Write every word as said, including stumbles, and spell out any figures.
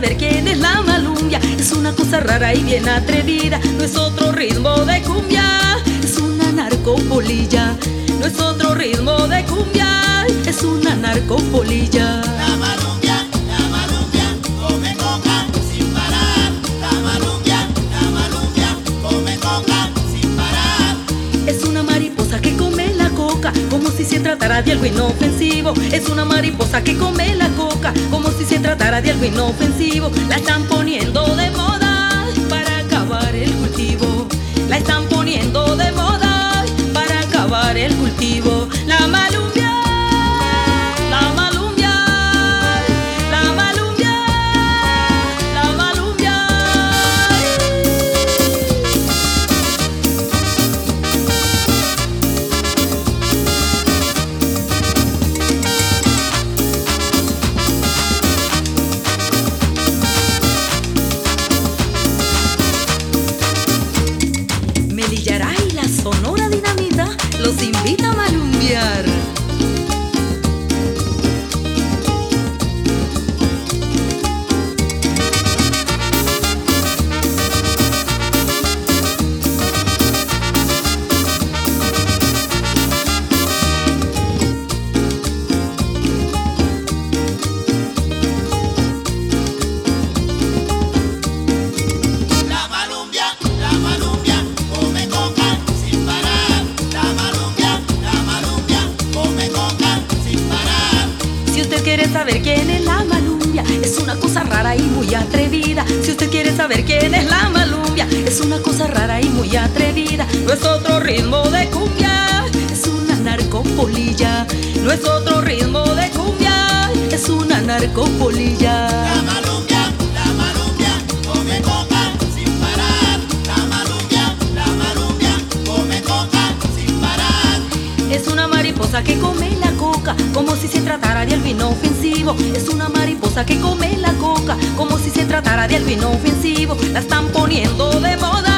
saber quién es la malumbia, es una cosa rara y bien atrevida, no es otro ritmo de cumbia, es una narcopolilla. No es otro ritmo de cumbia, es una narcopolilla. La malumbia, la malumbia, come coca sin parar. La malumbia, la malumbia, come coca sin parar. Es una mariposa que come la coca, como si se tratara de algo inofensivo. Es una mariposa que come la coca, como si se tratara de algo inofensivo. La están poniendo de moda para acabar el cultivo. La están poniendo de moda para acabar el cultivo. La malumbia, la malumbia, la malumbia, la malumbia. Melilla Aray y la Sonora Dinamita los invita a malumbiar. La malumbia, la malumbia, come coca sin parar. La malumbia, la malumbia, come coca sin parar. Si usted quiere saber quién es la malumbia, es una cosa rara y muy atrevida. Si usted quiere saber quién es la malumbia, es una cosa rara y muy atrevida. No es otro ritmo de cumbia, es una narcopolilla. No es otro ritmo de cumbia, es una narcopolilla. La malumbia, la malumbia, come coca sin parar. La malumbia, la malumbia, come coca sin parar. Es una mariposa que come la coca, como si se tratara de algo inofensivo. Es una mariposa que come la coca, como si se tratara de algo inofensivo. La están poniendo de moda